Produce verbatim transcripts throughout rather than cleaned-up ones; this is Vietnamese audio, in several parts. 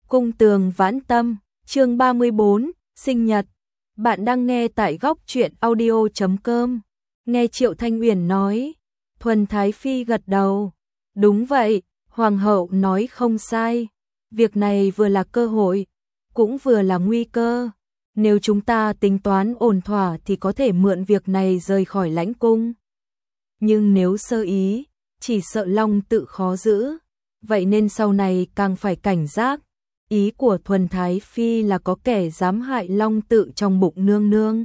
Cung tường vãn tâm, chương ba mươi bốn, sinh nhật. Bạn đang nghe tại góc truyện audio chấm com. Nghe Triệu Thanh Uyển nói, Thuần Thái Phi gật đầu. Đúng vậy, Hoàng hậu nói không sai. Việc này vừa là cơ hội, cũng vừa là nguy cơ. Nếu chúng ta tính toán ổn thỏa thì có thể mượn việc này rời khỏi lãnh cung. Nhưng nếu sơ ý, chỉ sợ Long tự khó giữ. Vậy nên sau này càng phải cảnh giác. Ý của Thuần Thái Phi là có kẻ dám hại Long tự trong bụng nương nương.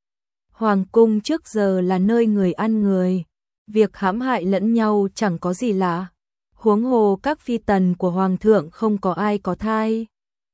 Hoàng cung trước giờ là nơi người ăn người. Việc hãm hại lẫn nhau chẳng có gì lạ. Huống hồ các phi tần của Hoàng thượng không có ai có thai.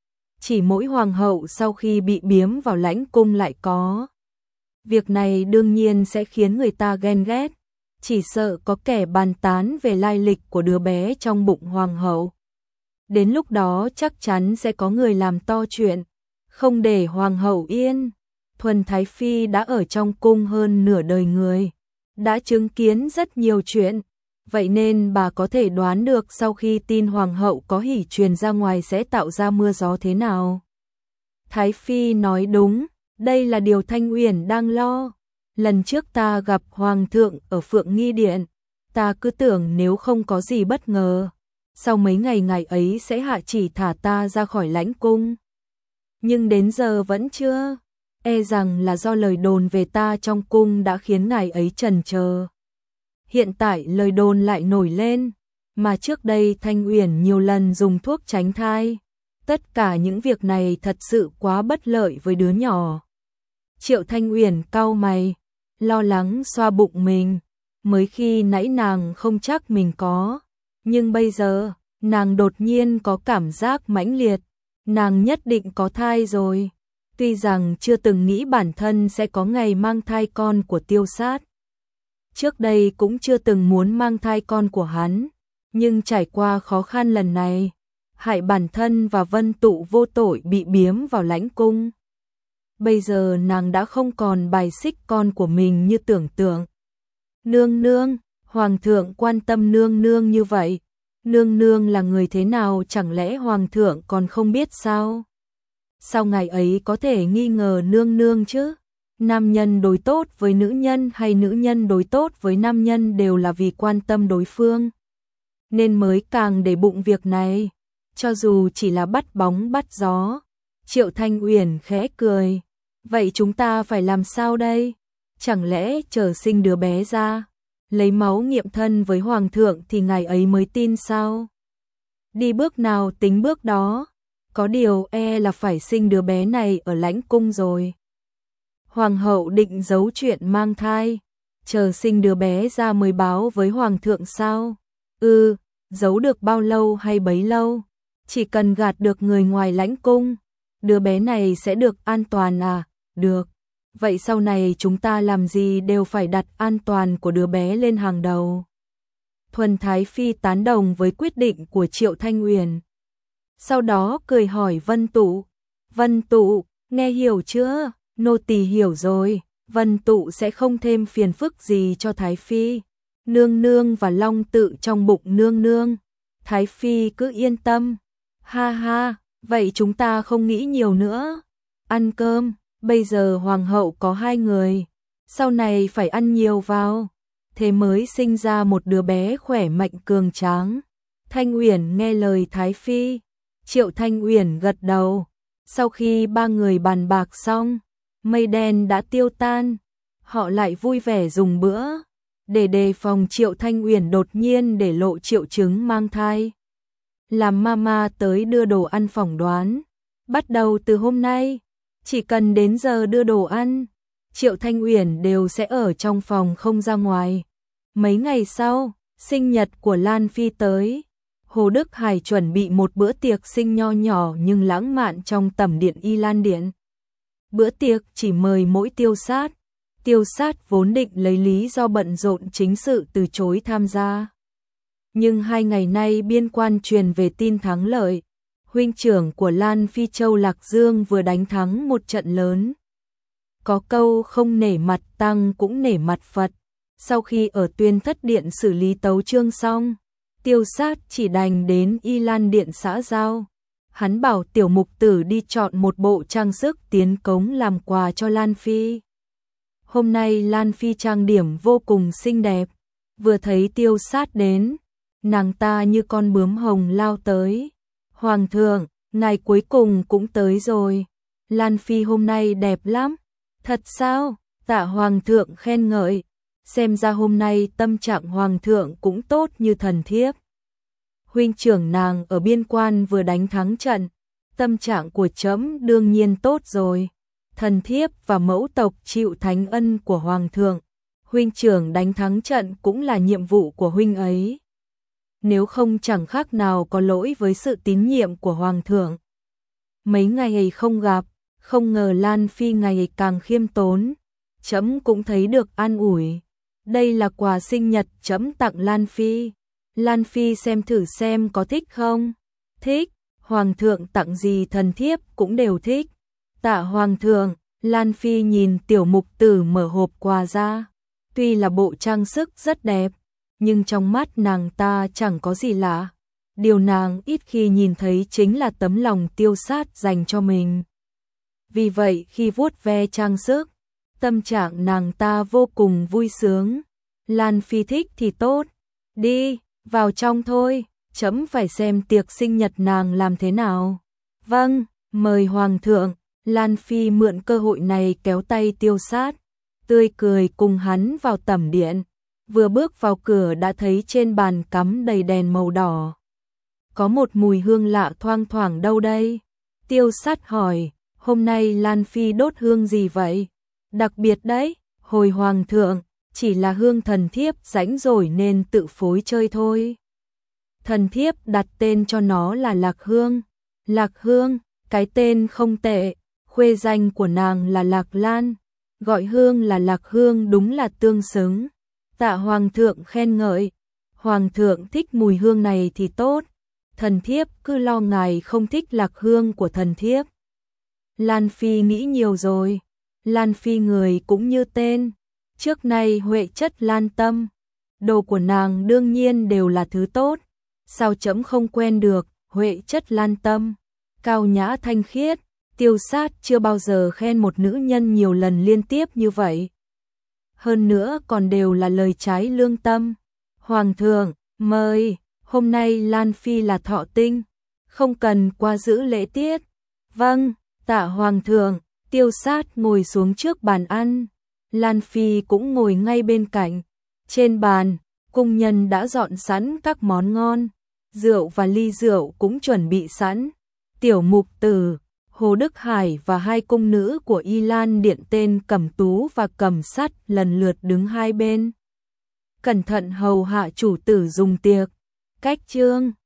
Chỉ mỗi Hoàng hậu sau khi bị biếm vào lãnh cung lại có. Việc này đương nhiên sẽ khiến người ta ghen ghét. Chỉ sợ có kẻ bàn tán về lai lịch của đứa bé trong bụng Hoàng hậu. Đến lúc đó chắc chắn sẽ có người làm to chuyện, không để Hoàng hậu yên. Thuần Thái Phi đã ở trong cung hơn nửa đời người, đã chứng kiến rất nhiều chuyện. Vậy nên bà có thể đoán được sau khi tin Hoàng hậu có hỉ truyền ra ngoài sẽ tạo ra mưa gió thế nào. Thái Phi nói đúng, đây là điều Thanh Uyển đang lo. Lần trước ta gặp Hoàng thượng ở Phượng Nghi Điện, ta cứ tưởng nếu không có gì bất ngờ, sau mấy ngày ngày ấy sẽ hạ chỉ thả ta ra khỏi lãnh cung. Nhưng đến giờ vẫn chưa, e rằng là do lời đồn về ta trong cung đã khiến ngài ấy chần chờ. Hiện tại lời đồn lại nổi lên, mà trước đây Thanh Uyển nhiều lần dùng thuốc tránh thai. Tất cả những việc này thật sự quá bất lợi với đứa nhỏ. Triệu Thanh Uyển cau mày, lo lắng xoa bụng mình, mới khi nãy nàng không chắc mình có. Nhưng bây giờ, nàng đột nhiên có cảm giác mãnh liệt, nàng nhất định có thai rồi. Tuy rằng chưa từng nghĩ bản thân sẽ có ngày mang thai con của Tiêu Sát. Trước đây cũng chưa từng muốn mang thai con của hắn, nhưng trải qua khó khăn lần này, hại bản thân và Vân Tụ vô tội bị biếm vào lãnh cung. Bây giờ nàng đã không còn bài xích con của mình như tưởng tượng. Nương nương, Hoàng thượng quan tâm nương nương như vậy. Nương nương là người thế nào chẳng lẽ Hoàng thượng còn không biết sao? Sao ngày ấy có thể nghi ngờ nương nương chứ? Nam nhân đối tốt với nữ nhân hay nữ nhân đối tốt với nam nhân đều là vì quan tâm đối phương. Nên mới càng để bụng việc này. Cho dù chỉ là bắt bóng bắt gió. Triệu Thanh Uyển khẽ cười. Vậy chúng ta phải làm sao đây? Chẳng lẽ chờ sinh đứa bé ra, lấy máu nghiệm thân với Hoàng thượng thì ngài ấy mới tin sao? Đi bước nào tính bước đó, có điều e là phải sinh đứa bé này ở lãnh cung rồi. Hoàng hậu định giấu chuyện mang thai, chờ sinh đứa bé ra mới báo với Hoàng thượng sao? Ừ, giấu được bao lâu hay bấy lâu, chỉ cần gạt được người ngoài lãnh cung, đứa bé này sẽ được an toàn à? Được. Vậy sau này chúng ta làm gì đều phải đặt an toàn của đứa bé lên hàng đầu. Thuần Thái Phi tán đồng với quyết định của Triệu Thanh Uyển. Sau đó cười hỏi Vân Tụ. Vân Tụ, nghe hiểu chưa? Nô tỳ hiểu rồi. Vân Tụ sẽ không thêm phiền phức gì cho Thái Phi. Nương nương và Long tự trong bụng nương nương. Thái Phi cứ yên tâm. Ha ha, vậy chúng ta không nghĩ nhiều nữa. Ăn cơm. Bây giờ Hoàng hậu có hai người, sau này phải ăn nhiều vào, thế mới sinh ra một đứa bé khỏe mạnh cường tráng. Thanh Uyển nghe lời Thái Phi, Triệu Thanh Uyển gật đầu. Sau khi ba người bàn bạc xong, mây đen đã tiêu tan, họ lại vui vẻ dùng bữa, để đề phòng Triệu Thanh Uyển đột nhiên để lộ triệu chứng mang thai. Làm mama tới đưa đồ ăn phỏng đoán, bắt đầu từ hôm nay. Chỉ cần đến giờ đưa đồ ăn, Triệu Thanh Uyển đều sẽ ở trong phòng không ra ngoài. Mấy ngày sau, sinh nhật của Lan Phi tới. Hồ Đức Hải chuẩn bị một bữa tiệc sinh nho nhỏ nhưng lãng mạn trong tẩm điện Y Lan Điện. Bữa tiệc chỉ mời mỗi Tiêu Sát. Tiêu Sát vốn định lấy lý do bận rộn chính sự từ chối tham gia. Nhưng hai ngày nay biên quan truyền về tin thắng lợi. Huynh trưởng của Lan Phi Châu Lạc Dương vừa đánh thắng một trận lớn. Có câu không nể mặt Tăng cũng nể mặt Phật. Sau khi ở Tuyên Thất Điện xử lý tấu chương xong, Tiêu Sát chỉ đành đến Y Lan Điện xã giao. hắn bảo tiểu mục tử đi chọn một bộ trang sức tiến cống làm quà cho Lan Phi. Hôm nay Lan Phi trang điểm vô cùng xinh đẹp, vừa thấy Tiêu Sát đến, nàng ta như con bướm hồng lao tới. Hoàng thượng, ngài cuối cùng cũng tới rồi, Lan Phi hôm nay đẹp lắm. Thật sao? Tạ Hoàng thượng khen ngợi, xem ra hôm nay tâm trạng Hoàng thượng cũng tốt như thần thiếp. Huynh trưởng nàng ở biên quan vừa đánh thắng trận, tâm trạng của trẫm đương nhiên tốt rồi. Thần thiếp và mẫu tộc chịu thánh ân của Hoàng thượng, huynh trưởng đánh thắng trận cũng là nhiệm vụ của huynh ấy. Nếu không chẳng khác nào có lỗi với sự tín nhiệm của Hoàng thượng. Mấy ngày ấy không gặp, không ngờ Lan Phi ngày càng khiêm tốn, trẫm cũng thấy được an ủi. Đây là quà sinh nhật trẫm tặng Lan Phi. Lan Phi xem thử xem có thích không? Thích, Hoàng thượng tặng gì thần thiếp cũng đều thích. Tạ Hoàng thượng, Lan Phi nhìn tiểu mục tử mở hộp quà ra. Tuy là bộ trang sức rất đẹp, nhưng trong mắt nàng ta chẳng có gì lạ. Điều nàng ít khi nhìn thấy chính là tấm lòng Tiêu Sát dành cho mình. Vì vậy khi vuốt ve trang sức, tâm trạng nàng ta vô cùng vui sướng. Lan Phi thích thì tốt, đi, vào trong thôi, trẫm phải xem tiệc sinh nhật nàng làm thế nào. Vâng, mời Hoàng thượng. Lan Phi mượn cơ hội này kéo tay Tiêu Sát, tươi cười cùng hắn vào tẩm điện. Vừa bước vào cửa đã thấy trên bàn cắm đầy đèn màu đỏ. Có một mùi hương lạ thoang thoảng đâu đây? Tiêu Sát hỏi, hôm nay Lan Phi đốt hương gì vậy? Đặc biệt đấy, hồi Hoàng thượng, chỉ là hương thần thiếp rãnh rồi nên tự phối chơi thôi. Thần thiếp đặt tên cho nó là Lạc Hương. Lạc Hương, cái tên không tệ, khuê danh của nàng là Lạc Lan, gọi hương là Lạc Hương đúng là tương xứng. Tạ Hoàng thượng khen ngợi, Hoàng thượng thích mùi hương này thì tốt, thần thiếp cứ lo ngài không thích Lạc Hương của thần thiếp. Lan Phi nghĩ nhiều rồi, Lan Phi người cũng như tên, trước nay huệ chất lan tâm, đồ của nàng đương nhiên đều là thứ tốt, sao trẫm không quen được, huệ chất lan tâm, cao nhã thanh khiết. Tiêu Sát chưa bao giờ khen một nữ nhân nhiều lần liên tiếp như vậy. Hơn nữa còn đều là lời trái lương tâm. Hoàng thượng, mời, hôm nay Lan Phi là thọ tinh, không cần qua giữ lễ tiết. Vâng, tạ Hoàng thượng. Tiêu Sát ngồi xuống trước bàn ăn, Lan Phi cũng ngồi ngay bên cạnh. Trên bàn, cung nhân đã dọn sẵn các món ngon, rượu và ly rượu cũng chuẩn bị sẵn. Tiểu mục tử, Hồ Đức Hải và hai cung nữ của Y Lan Điện tên Cẩm Tú và Cẩm Sắt lần lượt đứng hai bên, cẩn thận hầu hạ chủ tử dùng tiệc. Cách chương